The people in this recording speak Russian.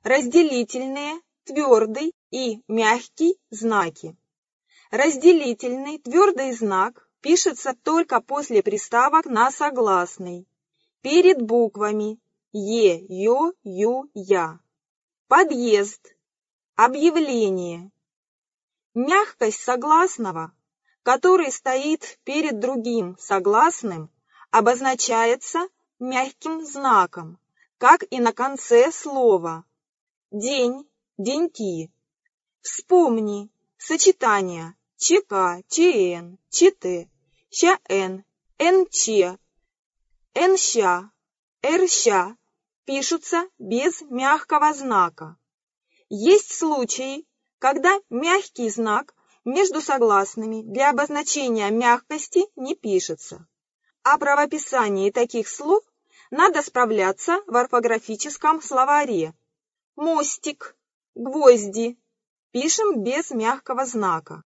разделительные, твердый и мягкий знаки. Разделительный твердый знак пишется только после приставок на согласный, перед буквами е, ё, ю, я. Подъезд, объявление. Мягкость согласного, который стоит перед другим согласным, обозначается мягким знаком, как и на конце слова. День, деньки. Вспомни сочетания ЧК, ЧН, ЧТ, ЩН, НЧ, НЩ, РЩ пишутся без мягкого знака. Есть случаи, когда мягкий знак между согласными для обозначения мягкости не пишется. О правописании таких слов надо справляться в орфографическом словаре. Мостик, гвозди. Пишем без мягкого знака.